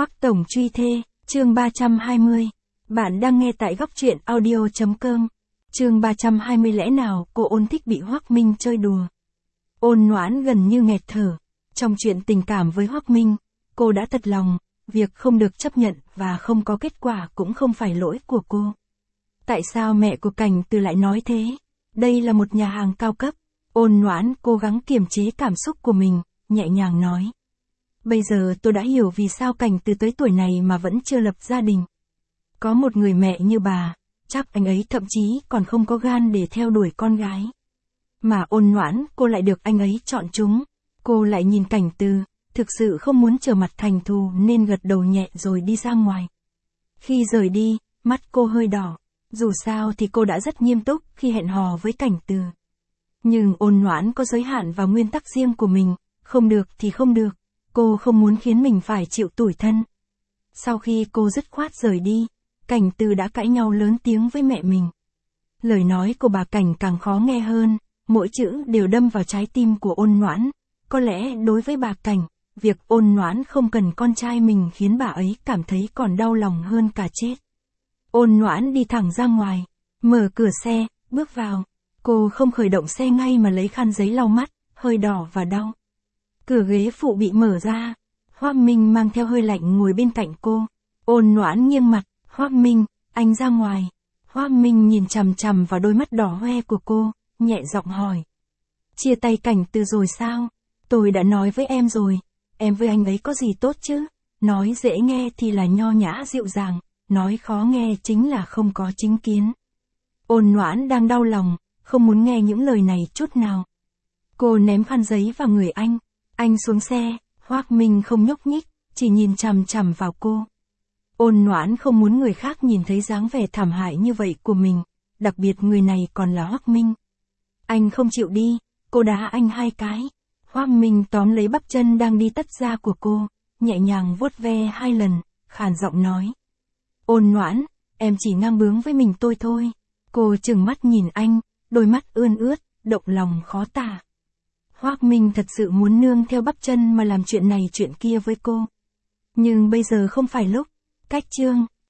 Hoắc Tổng truy thê, chương 320. Bạn đang nghe tại góc truyện audio.com. Chương 320 lẽ nào cô Ôn thích bị Hoắc Minh chơi đùa. Ôn Noãn gần như nghẹt thở. Trong chuyện tình cảm với Hoắc Minh, cô đã thật lòng, việc không được chấp nhận và không có kết quả cũng không phải lỗi của cô. Tại sao mẹ của Cảnh Từ lại nói thế? Đây là một nhà hàng cao cấp. Ôn Noãn cố gắng kiềm chế cảm xúc của mình, nhẹ nhàng nói. Bây giờ tôi đã hiểu vì sao Cảnh Từ tới tuổi này mà vẫn chưa lập gia đình. Có một người mẹ như bà, chắc anh ấy thậm chí còn không có gan để theo đuổi con gái. Mà Ôn Noãn, cô lại được anh ấy chọn chúng. Cô lại nhìn Cảnh Từ, thực sự không muốn trở mặt thành thù nên gật đầu nhẹ rồi đi ra ngoài. Khi rời đi, mắt cô hơi đỏ. Dù sao thì cô đã rất nghiêm túc khi hẹn hò với Cảnh Từ. Nhưng Ôn Noãn có giới hạn và nguyên tắc riêng của mình, không được thì không được. Cô không muốn khiến mình phải chịu tủi thân. Sau khi cô dứt khoát rời đi, Cảnh Từ đã cãi nhau lớn tiếng với mẹ mình. Lời nói của bà Cảnh càng khó nghe hơn, mỗi chữ đều đâm vào trái tim của Ôn Noãn. Có lẽ đối với bà Cảnh, việc Ôn Noãn không cần con trai mình khiến bà ấy cảm thấy còn đau lòng hơn cả chết. Ôn Noãn đi thẳng ra ngoài, mở cửa xe, bước vào. Cô không khởi động xe ngay mà lấy khăn giấy lau mắt, hơi đỏ và đau. Cửa ghế phụ bị mở ra. Hoắc Minh mang theo hơi lạnh ngồi bên cạnh cô. Ôn Noãn nghiêng mặt. Hoắc Minh, anh ra ngoài. Hoắc Minh nhìn chằm chằm vào đôi mắt đỏ hoe của cô, nhẹ giọng hỏi. Chia tay Cảnh Từ rồi sao? Tôi đã nói với em rồi. Em với anh ấy có gì tốt chứ? Nói dễ nghe thì là nho nhã dịu dàng. Nói khó nghe chính là không có chính kiến. Ôn Noãn đang đau lòng, không muốn nghe những lời này chút nào. Cô ném khăn giấy vào người anh. Anh xuống xe, Hoắc Minh không nhúc nhích, chỉ nhìn chằm chằm vào cô. Ôn Noãn không muốn người khác nhìn thấy dáng vẻ thảm hại như vậy của mình, đặc biệt người này còn là Hoắc Minh. Anh không chịu đi, cô đá anh 2 cái. Hoắc Minh tóm lấy bắp chân đang đi tất ra của cô, nhẹ nhàng vuốt ve 2 lần, khàn giọng nói. Ôn Noãn, em chỉ ngang bướng với mình tôi thôi. Cô trừng mắt nhìn anh, đôi mắt ươn ướt, động lòng khó tả. Hoắc Minh thật sự muốn nương theo bắp chân mà làm chuyện này chuyện kia với cô. Nhưng bây giờ không phải lúc. Cách chương.